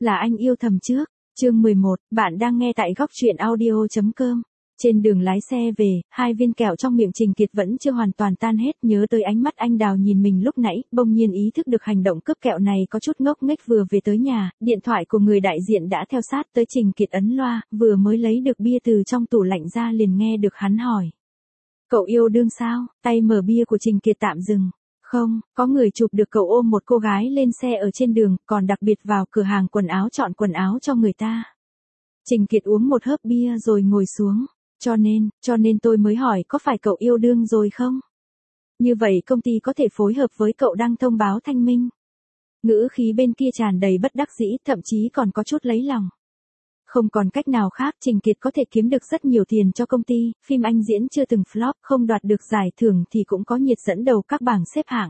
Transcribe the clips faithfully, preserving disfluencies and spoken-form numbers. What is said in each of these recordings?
Là anh yêu thầm trước. Chương mười một, bạn đang nghe tại góc truyện audio chấm com. Trên đường lái xe về, hai viên kẹo trong miệng Trình Kiệt vẫn chưa hoàn toàn tan hết, nhớ tới ánh mắt anh Đào nhìn mình lúc nãy, bỗng nhiên ý thức được hành động cướp kẹo này có chút ngốc nghếch. Vừa về tới nhà, điện thoại của người đại diện đã theo sát tới. Trình Kiệt ấn loa, vừa mới lấy được bia từ trong tủ lạnh ra liền nghe được hắn hỏi. Cậu yêu đương sao? Tay mở bia của Trình Kiệt tạm dừng. Không, có người chụp được cậu ôm một cô gái lên xe ở trên đường, còn đặc biệt vào cửa hàng quần áo chọn quần áo cho người ta. Trình Kiệt uống một hớp bia rồi ngồi xuống. Cho nên, cho nên tôi mới hỏi có phải cậu yêu đương rồi không? Như vậy công ty có thể phối hợp với cậu đăng thông báo thanh minh. Ngữ khí bên kia tràn đầy bất đắc dĩ, thậm chí còn có chút lấy lòng. Không còn cách nào khác, Trình Kiệt có thể kiếm được rất nhiều tiền cho công ty, phim anh diễn chưa từng flop, không đoạt được giải thưởng thì cũng có nhiệt dẫn đầu các bảng xếp hạng.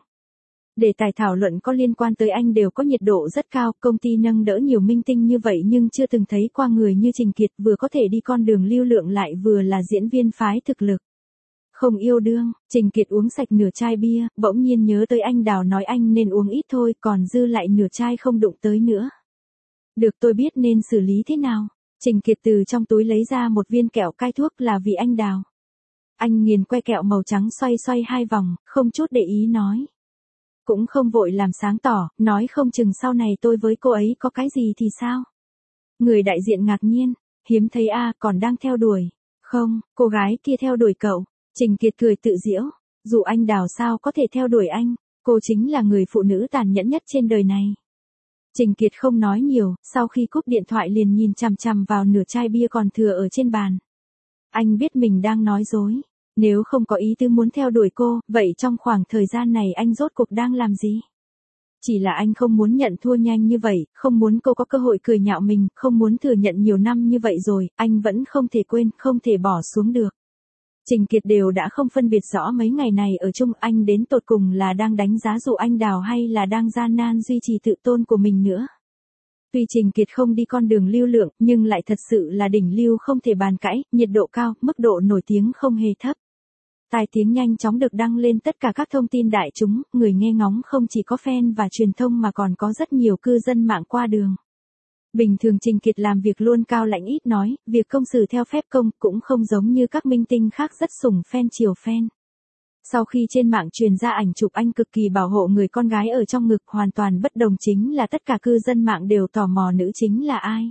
Đề tài thảo luận có liên quan tới anh đều có nhiệt độ rất cao, công ty nâng đỡ nhiều minh tinh như vậy nhưng chưa từng thấy qua người như Trình Kiệt, vừa có thể đi con đường lưu lượng lại vừa là diễn viên phái thực lực. Không yêu đương, Trình Kiệt uống sạch nửa chai bia, bỗng nhiên nhớ tới anh Đào nói anh nên uống ít thôi, còn dư lại nửa chai không đụng tới nữa. Được, tôi biết nên xử lý thế nào. Trình Kiệt từ trong túi lấy ra một viên kẹo cai thuốc là vì anh Đào. Anh nghiền que kẹo màu trắng xoay xoay hai vòng, không chút để ý nói. Cũng không vội làm sáng tỏ, nói không chừng sau này tôi với cô ấy có cái gì thì sao? Người đại diện ngạc nhiên, hiếm thấy a à, còn đang theo đuổi. Không, cô gái kia theo đuổi cậu. Trình Kiệt cười tự giễu, dù anh Đào sao có thể theo đuổi anh, cô chính là người phụ nữ tàn nhẫn nhất trên đời này. Trình Kiệt không nói nhiều, sau khi cúp điện thoại liền nhìn chằm chằm vào nửa chai bia còn thừa ở trên bàn. Anh biết mình đang nói dối. Nếu không có ý tư muốn theo đuổi cô, vậy trong khoảng thời gian này anh rốt cuộc đang làm gì? Chỉ là anh không muốn nhận thua nhanh như vậy, không muốn cô có cơ hội cười nhạo mình, không muốn thừa nhận nhiều năm như vậy rồi, anh vẫn không thể quên, không thể bỏ xuống được. Trình Kiệt đều đã không phân biệt rõ mấy ngày này ở chung, anh đến tột cùng là đang đánh giá dụ anh Đào hay là đang gian nan duy trì tự tôn của mình nữa. Tuy Trình Kiệt không đi con đường lưu lượng, nhưng lại thật sự là đỉnh lưu không thể bàn cãi, nhiệt độ cao, mức độ nổi tiếng không hề thấp. Tai tiếng nhanh chóng được đăng lên tất cả các thông tin đại chúng, người nghe ngóng không chỉ có fan và truyền thông mà còn có rất nhiều cư dân mạng qua đường. Bình thường Trình Kiệt làm việc luôn cao lãnh ít nói, việc công xử theo phép công cũng không giống như các minh tinh khác rất sủng fan chiều fan. Sau khi trên mạng truyền ra ảnh chụp anh cực kỳ bảo hộ người con gái ở trong ngực, hoàn toàn bất đồng chính là tất cả cư dân mạng đều tò mò nữ chính là ai.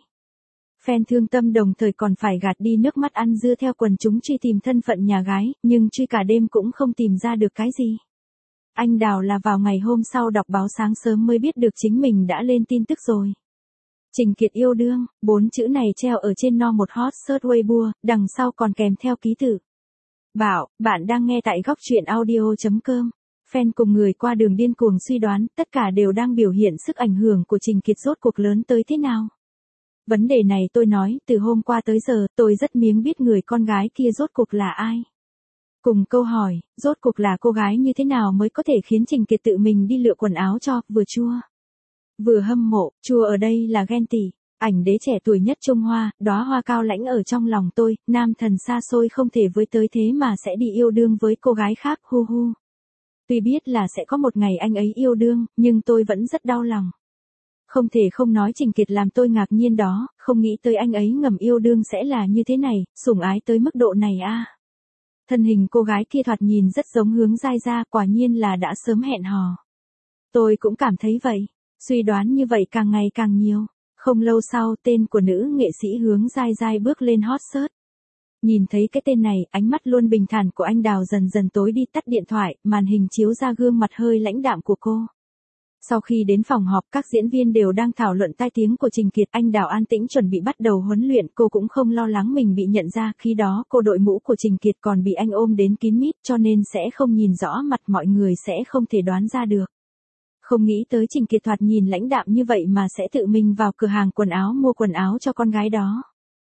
Fan thương tâm đồng thời còn phải gạt đi nước mắt ăn dưa theo quần chúng truy tìm thân phận nhà gái, nhưng truy cả đêm cũng không tìm ra được cái gì. Anh Đào là vào ngày hôm sau đọc báo sáng sớm mới biết được chính mình đã lên tin tức rồi. Trình Kiệt yêu đương, bốn chữ này treo ở trên no một hot search Weibo, đằng sau còn kèm theo ký tự. Bảo, bạn đang nghe tại góc truyện audio chấm com. Fan cùng người qua đường điên cuồng suy đoán, tất cả đều đang biểu hiện sức ảnh hưởng của Trình Kiệt rốt cuộc lớn tới thế nào. Vấn đề này tôi nói, từ hôm qua tới giờ, tôi rất miếng biết người con gái kia rốt cuộc là ai. Cùng câu hỏi, rốt cuộc là cô gái như thế nào mới có thể khiến Trình Kiệt tự mình đi lựa quần áo cho, vừa chua. Vừa hâm mộ, chua ở đây là ghen tị. Ảnh đế trẻ tuổi nhất Trung Hoa, đóa hoa cao lãnh ở trong lòng tôi, nam thần xa xôi không thể với tới thế mà sẽ đi yêu đương với cô gái khác, hu hu. Tuy biết là sẽ có một ngày anh ấy yêu đương, nhưng tôi vẫn rất đau lòng. Không thể không nói Trình Kiệt làm tôi ngạc nhiên đó, không nghĩ tới anh ấy ngầm yêu đương sẽ là như thế này, sủng ái tới mức độ này a. À. Thân hình cô gái kia thoạt nhìn rất giống Hướng Giai Gia, quả nhiên là đã sớm hẹn hò. Tôi cũng cảm thấy vậy, suy đoán như vậy càng ngày càng nhiều. Không lâu sau, tên của nữ nghệ sĩ Hướng Giai Giai bước lên hot search. Nhìn thấy cái tên này, ánh mắt luôn bình thản của anh Đào dần dần tối đi, tắt điện thoại, màn hình chiếu ra gương mặt hơi lãnh đạm của cô. Sau khi đến phòng họp, các diễn viên đều đang thảo luận tai tiếng của Trình Kiệt, anh Đào an tĩnh chuẩn bị bắt đầu huấn luyện, cô cũng không lo lắng mình bị nhận ra, khi đó cô đội mũ của Trình Kiệt còn bị anh ôm đến kín mít cho nên sẽ không nhìn rõ mặt, mọi người sẽ không thể đoán ra được. Không nghĩ tới Trình Kiệt thoạt nhìn lãnh đạm như vậy mà sẽ tự mình vào cửa hàng quần áo mua quần áo cho con gái đó.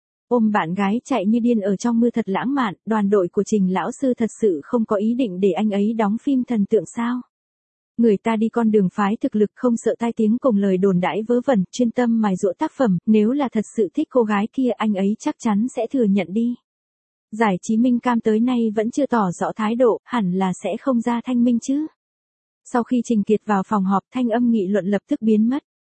Ôm bạn gái chạy như điên ở trong mưa thật lãng mạn, đoàn đội của Trình lão sư thật sự không có ý định để anh ấy đóng phim thần tượng sao? Người ta đi con đường phái thực lực không sợ tai tiếng cùng lời đồn đãi vớ vẩn, chuyên tâm mài giũa tác phẩm, nếu là thật sự thích cô gái kia anh ấy chắc chắn sẽ thừa nhận đi. Giải trí Minh Cam tới nay vẫn chưa tỏ rõ thái độ, hẳn là sẽ không ra thanh minh chứ. Sau khi Trình Kiệt vào phòng họp, thanh âm nghị luận lập tức biến mất.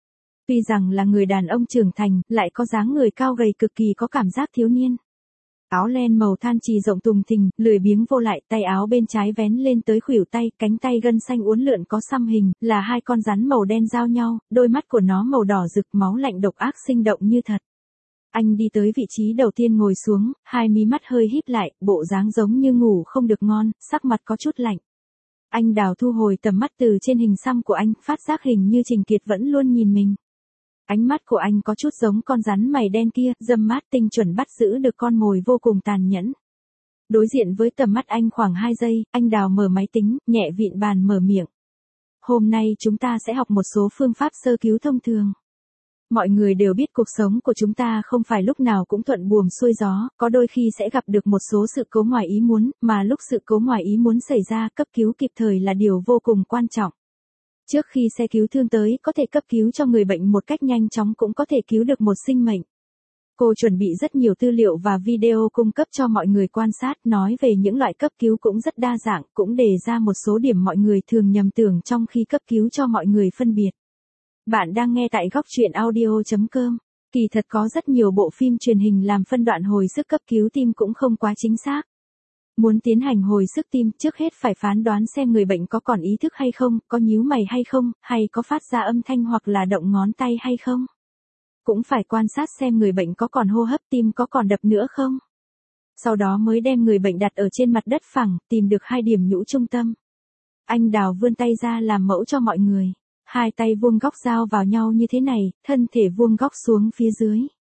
Tuy rằng là người đàn ông trưởng thành, lại có dáng người cao gầy cực kỳ có cảm giác thiếu niên. Áo len màu than trì rộng tùng thình, lười biếng vô lại, tay áo bên trái vén lên tới khuỷu tay, cánh tay gân xanh uốn lượn có xăm hình, là hai con rắn màu đen giao nhau, đôi mắt của nó màu đỏ rực, máu lạnh độc ác sinh động như thật. Anh đi tới vị trí đầu tiên ngồi xuống, hai mí mắt hơi híp lại, bộ dáng giống như ngủ không được ngon, sắc mặt có chút lạnh. Anh Đào thu hồi tầm mắt từ trên hình xăm của anh, phát giác hình như Trình Kiệt vẫn luôn nhìn mình. Ánh mắt của anh có chút giống con rắn mày đen kia, dâm mát tinh chuẩn bắt giữ được con mồi vô cùng tàn nhẫn. Đối diện với tầm mắt anh khoảng hai giây, anh Đào mở máy tính, nhẹ vịn bàn mở miệng. Hôm nay chúng ta sẽ học một số phương pháp sơ cứu thông thường. Mọi người đều biết cuộc sống của chúng ta không phải lúc nào cũng thuận buồm xuôi gió, có đôi khi sẽ gặp được một số sự cố ngoài ý muốn, mà lúc sự cố ngoài ý muốn xảy ra, cấp cứu kịp thời là điều vô cùng quan trọng. Trước khi xe cứu thương tới, có thể cấp cứu cho người bệnh một cách nhanh chóng cũng có thể cứu được một sinh mệnh. Cô chuẩn bị rất nhiều tư liệu và video cung cấp cho mọi người quan sát, nói về những loại cấp cứu cũng rất đa dạng, cũng đề ra một số điểm mọi người thường nhầm tưởng trong khi cấp cứu cho mọi người phân biệt. Bạn đang nghe tại góc truyện audio chấm com. Kỳ thật có rất nhiều bộ phim truyền hình làm phân đoạn hồi sức cấp cứu tim cũng không quá chính xác. Muốn tiến hành hồi sức tim, trước hết phải phán đoán xem người bệnh có còn ý thức hay không, có nhíu mày hay không, hay có phát ra âm thanh hoặc là động ngón tay hay không. Cũng phải quan sát xem người bệnh có còn hô hấp, tim có còn đập nữa không. Sau đó mới đem người bệnh đặt ở trên mặt đất phẳng, tìm được hai điểm nhũ trung tâm. Anh Đào vươn tay ra làm mẫu cho mọi người. Hai tay vuông góc giao vào nhau như thế này, thân thể vuông góc xuống phía dưới.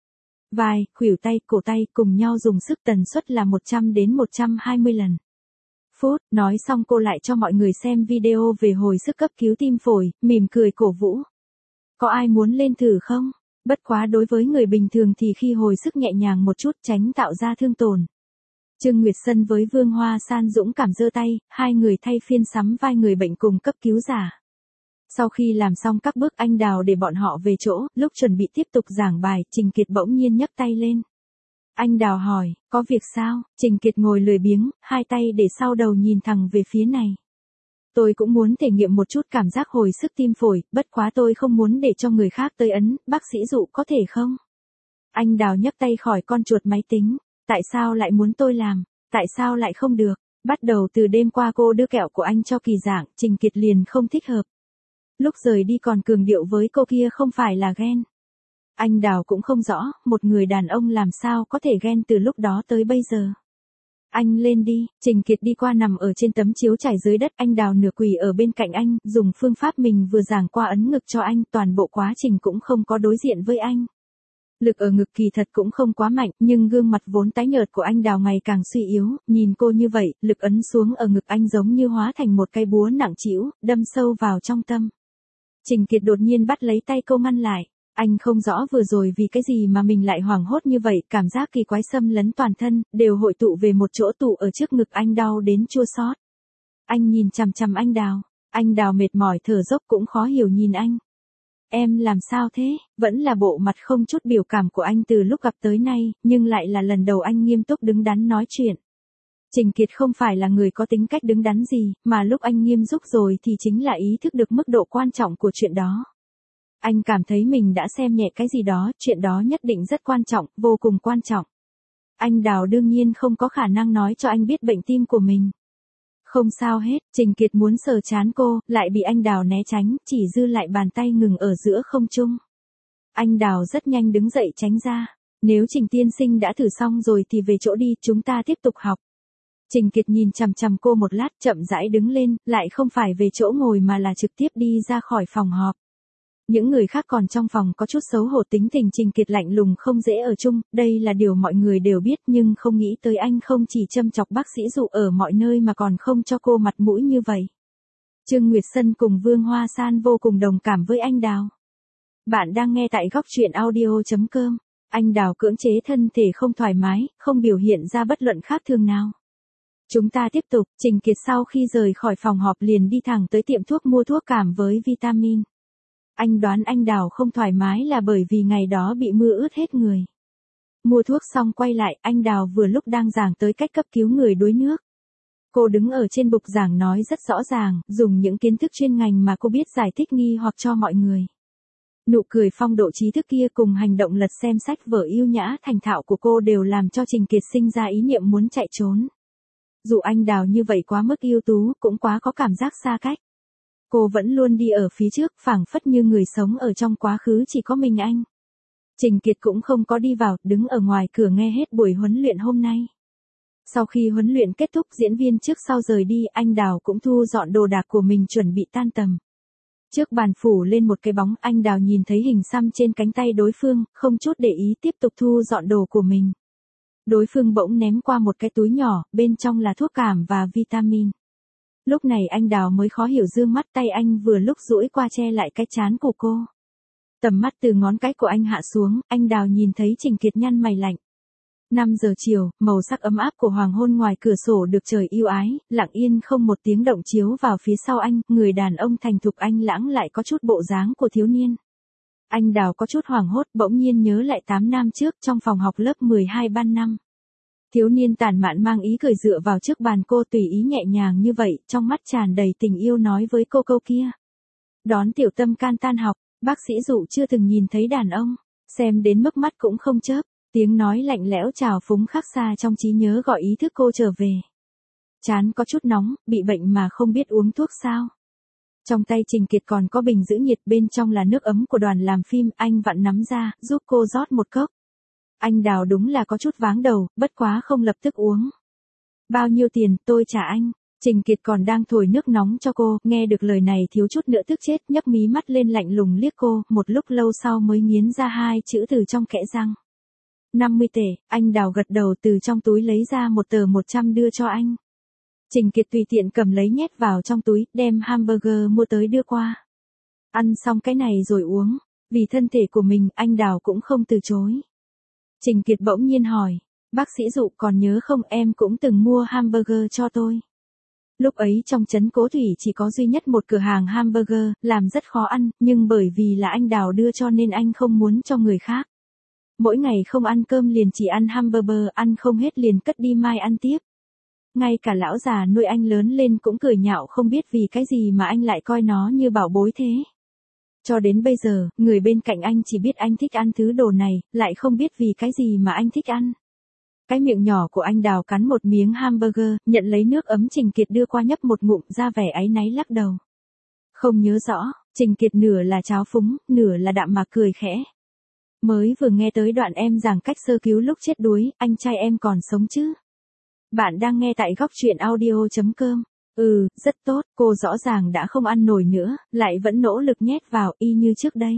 Vai, khuỷu tay, cổ tay cùng nhau dùng sức tần suất là một trăm đến một trăm hai mươi lần. Phút, nói xong cô lại cho mọi người xem video về hồi sức cấp cứu tim phổi, mỉm cười cổ vũ. Có ai muốn lên thử không? Bất quá đối với người bình thường thì khi hồi sức nhẹ nhàng một chút tránh tạo ra thương tổn. Trương Nguyệt Sân với Vương Hoa San dũng cảm giơ tay, hai người thay phiên sắm vai người bệnh cùng cấp cứu giả. Sau khi làm xong các bước anh Đào để bọn họ về chỗ, lúc chuẩn bị tiếp tục giảng bài, Trình Kiệt bỗng nhiên nhấc tay lên. Anh Đào hỏi, có việc sao? Trình Kiệt ngồi lười biếng, hai tay để sau đầu nhìn thẳng về phía này. Tôi cũng muốn thể nghiệm một chút cảm giác hồi sức tim phổi, bất quá tôi không muốn để cho người khác tới ấn, bác sĩ dụ có thể không? Anh Đào nhấc tay khỏi con chuột máy tính. Tại sao lại muốn tôi làm? Tại sao lại không được? Bắt đầu từ đêm qua cô đưa kẹo của anh cho Kỳ Giảng, Trình Kiệt liền không thích hợp. Lúc rời đi còn cường điệu với cô kia không phải là ghen. Anh Đào cũng không rõ, một người đàn ông làm sao có thể ghen từ lúc đó tới bây giờ. Anh lên đi, Trình Kiệt đi qua nằm ở trên tấm chiếu trải dưới đất, anh Đào nửa quỳ ở bên cạnh anh, dùng phương pháp mình vừa giảng qua ấn ngực cho anh, toàn bộ quá trình cũng không có đối diện với anh. Lực ở ngực kỳ thật cũng không quá mạnh, nhưng gương mặt vốn tái nhợt của anh Đào ngày càng suy yếu, nhìn cô như vậy, lực ấn xuống ở ngực anh giống như hóa thành một cây búa nặng trĩu, đâm sâu vào trong tâm. Trình Kiệt đột nhiên bắt lấy tay cô ngăn lại. Anh không rõ vừa rồi vì cái gì mà mình lại hoảng hốt như vậy, cảm giác kỳ quái xâm lấn toàn thân, đều hội tụ về một chỗ tụ ở trước ngực anh đau đến chua xót. Anh nhìn chằm chằm anh Đào, anh Đào mệt mỏi thở dốc cũng khó hiểu nhìn anh. Em làm sao thế? Vẫn là bộ mặt không chút biểu cảm của anh từ lúc gặp tới nay, nhưng lại là lần đầu anh nghiêm túc đứng đắn nói chuyện. Trình Kiệt không phải là người có tính cách đứng đắn gì, mà lúc anh nghiêm túc rồi thì chính là ý thức được mức độ quan trọng của chuyện đó. Anh cảm thấy mình đã xem nhẹ cái gì đó, chuyện đó nhất định rất quan trọng, vô cùng quan trọng. Anh Đào đương nhiên không có khả năng nói cho anh biết bệnh tim của mình. Không sao hết, Trình Kiệt muốn sờ trán cô, lại bị anh Đào né tránh, chỉ dư lại bàn tay ngừng ở giữa không trung. Anh Đào rất nhanh đứng dậy tránh ra. Nếu Trình tiên sinh đã thử xong rồi thì về chỗ đi, chúng ta tiếp tục học. Trình Kiệt nhìn chằm chằm cô một lát, chậm rãi đứng lên, lại không phải về chỗ ngồi mà là trực tiếp đi ra khỏi phòng họp. Những người khác còn trong phòng có chút xấu hổ, tính tình Trình Kiệt lạnh lùng không dễ ở chung, đây là điều mọi người đều biết, nhưng không nghĩ tới anh không chỉ châm chọc bác sĩ dụ ở mọi nơi mà còn không cho cô mặt mũi như vậy. Trương Nguyệt Sân cùng Vương Hoa San vô cùng đồng cảm với anh Đào. Bạn đang nghe tại góc truyện audio chấm com. Anh Đào cưỡng chế thân thể không thoải mái, không biểu hiện ra bất luận khác thường nào. Chúng ta tiếp tục, Trình Kiệt sau khi rời khỏi phòng họp liền đi thẳng tới tiệm thuốc mua thuốc cảm với vitamin. Anh đoán anh Đào không thoải mái là bởi vì ngày đó bị mưa ướt hết người. Mua thuốc xong quay lại, anh Đào vừa lúc đang giảng tới cách cấp cứu người đuối nước. Cô đứng ở trên bục giảng nói rất rõ ràng, dùng những kiến thức chuyên ngành mà cô biết giải thích nghi hoặc cho mọi người. Nụ cười phong độ trí thức kia cùng hành động lật xem sách vở yêu nhã thành thạo của cô đều làm cho Trình Kiệt sinh ra ý niệm muốn chạy trốn. Dù anh Đào như vậy quá mức ưu tú, cũng quá có cảm giác xa cách. Cô vẫn luôn đi ở phía trước, phảng phất như người sống ở trong quá khứ chỉ có mình anh. Trình Kiệt cũng không có đi vào, đứng ở ngoài cửa nghe hết buổi huấn luyện hôm nay. Sau khi huấn luyện kết thúc, diễn viên trước sau rời đi, anh Đào cũng thu dọn đồ đạc của mình chuẩn bị tan tầm. Trước bàn phủ lên một cái bóng, anh Đào nhìn thấy hình xăm trên cánh tay đối phương, không chút để ý tiếp tục thu dọn đồ của mình. Đối phương bỗng ném qua một cái túi nhỏ, bên trong là thuốc cảm và vitamin. Lúc này anh Đào mới khó hiểu dương mắt, tay anh vừa lúc duỗi qua che lại cái trán của cô. Tầm mắt từ ngón cái của anh hạ xuống, anh Đào nhìn thấy Trình Kiệt nhăn mày lạnh. năm giờ chiều, màu sắc ấm áp của hoàng hôn ngoài cửa sổ được trời yêu ái, lặng yên không một tiếng động chiếu vào phía sau anh, người đàn ông thành thục anh lãng lại có chút bộ dáng của thiếu niên. Anh Đào có chút hoảng hốt, bỗng nhiên nhớ lại tám năm trước trong phòng học lớp mười hai ban năm. Thiếu niên tản mạn mang ý cười dựa vào trước bàn cô tùy ý nhẹ nhàng như vậy, trong mắt tràn đầy tình yêu nói với cô câu kia. Đón tiểu tâm can tan học, bác sĩ Dụ chưa từng nhìn thấy đàn ông, xem đến mức mắt cũng không chớp. Tiếng nói lạnh lẽo trào phúng khắc xa trong trí nhớ gọi ý thức cô trở về. Chán có chút nóng, bị bệnh mà không biết uống thuốc sao. Trong tay Trình Kiệt còn có bình giữ nhiệt, bên trong là nước ấm của đoàn làm phim, anh vặn nắm ra, giúp cô rót một cốc. Anh Đào đúng là có chút váng đầu, bất quá không lập tức uống. Bao nhiêu tiền, tôi trả anh. Trình Kiệt còn đang thổi nước nóng cho cô, nghe được lời này thiếu chút nữa tức chết, nhấc mí mắt lên lạnh lùng liếc cô, một lúc lâu sau mới nghiến ra hai chữ từ trong kẽ răng. năm mươi tệ, anh Đào gật đầu từ trong túi lấy ra một tờ một trăm đưa cho anh. Trình Kiệt tùy tiện cầm lấy nhét vào trong túi, đem hamburger mua tới đưa qua. Ăn xong cái này rồi uống, vì thân thể của mình, anh Đào cũng không từ chối. Trình Kiệt bỗng nhiên hỏi, bác sĩ Dụ còn nhớ không, em cũng từng mua hamburger cho tôi. Lúc ấy trong trấn Cố Thủy chỉ có duy nhất một cửa hàng hamburger, làm rất khó ăn, nhưng bởi vì là anh Đào đưa cho nên anh không muốn cho người khác. Mỗi ngày không ăn cơm liền chỉ ăn hamburger, ăn không hết liền cất đi mai ăn tiếp. Ngay cả lão già nuôi anh lớn lên cũng cười nhạo không biết vì cái gì mà anh lại coi nó như bảo bối thế. Cho đến bây giờ, người bên cạnh anh chỉ biết anh thích ăn thứ đồ này, lại không biết vì cái gì mà anh thích ăn. Cái miệng nhỏ của anh Đào cắn một miếng hamburger, nhận lấy nước ấm Trình Kiệt đưa qua nhấp một ngụm, ra vẻ áy náy lắc đầu. Không nhớ rõ, Trình Kiệt nửa là tráo phúng, nửa là đạm mạc cười khẽ. Mới vừa nghe tới đoạn em giảng cách sơ cứu lúc chết đuối, anh trai em còn sống chứ? Bạn đang nghe tại góc truyện audio chấm com. Ừ, rất tốt, cô rõ ràng đã không ăn nổi nữa, lại vẫn nỗ lực nhét vào, y như trước đây.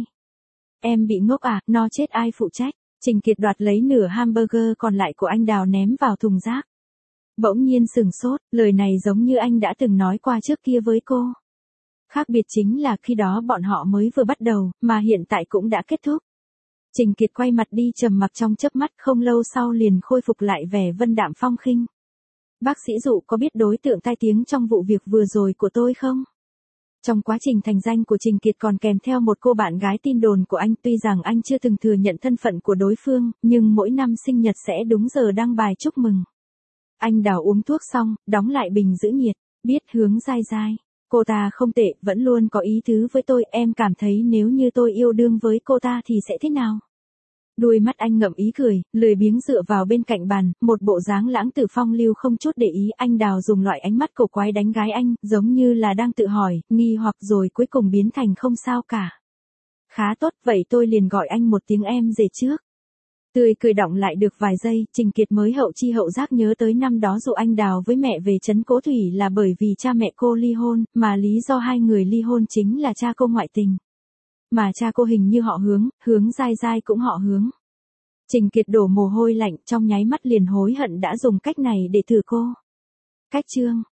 Em bị ngốc à, no chết ai phụ trách? Trình Kiệt đoạt lấy nửa hamburger còn lại của anh Đào ném vào thùng rác. Bỗng nhiên sừng sốt, lời này giống như anh đã từng nói qua trước kia với cô. Khác biệt chính là khi đó bọn họ mới vừa bắt đầu, mà hiện tại cũng đã kết thúc. Trình Kiệt quay mặt đi trầm mặc trong chớp mắt, không lâu sau liền khôi phục lại vẻ vân đạm phong khinh. Bác sĩ Dụ có biết đối tượng tai tiếng trong vụ việc vừa rồi của tôi không? Trong quá trình thành danh của Trình Kiệt còn kèm theo một cô bạn gái tin đồn của anh, tuy rằng anh chưa từng thừa nhận thân phận của đối phương, nhưng mỗi năm sinh nhật sẽ đúng giờ đăng bài chúc mừng. Anh Đào uống thuốc xong, đóng lại bình giữ nhiệt, biết hướng dai dai. Cô ta không tệ, vẫn luôn có ý tứ với tôi, em cảm thấy nếu như tôi yêu đương với cô ta thì sẽ thế nào? Đuôi mắt anh ngậm ý cười, lười biếng dựa vào bên cạnh bàn, một bộ dáng lãng tử phong lưu không chút để ý. Anh Đào dùng loại ánh mắt cổ quái đánh gái anh, giống như là đang tự hỏi, nghi hoặc rồi cuối cùng biến thành không sao cả. Khá tốt, vậy tôi liền gọi anh một tiếng em rể trước. Tươi cười đọng lại được vài giây, Trình Kiệt mới hậu chi hậu giác nhớ tới năm đó dụ anh Đào với mẹ về trấn Cố Thủy là bởi vì cha mẹ cô ly hôn, mà lý do hai người ly hôn chính là cha cô ngoại tình. Mà cha cô hình như họ Hướng, Hướng dai dai cũng họ Hướng. Trình Kiệt đổ mồ hôi lạnh, trong nháy mắt liền hối hận đã dùng cách này để thử cô. Cách chương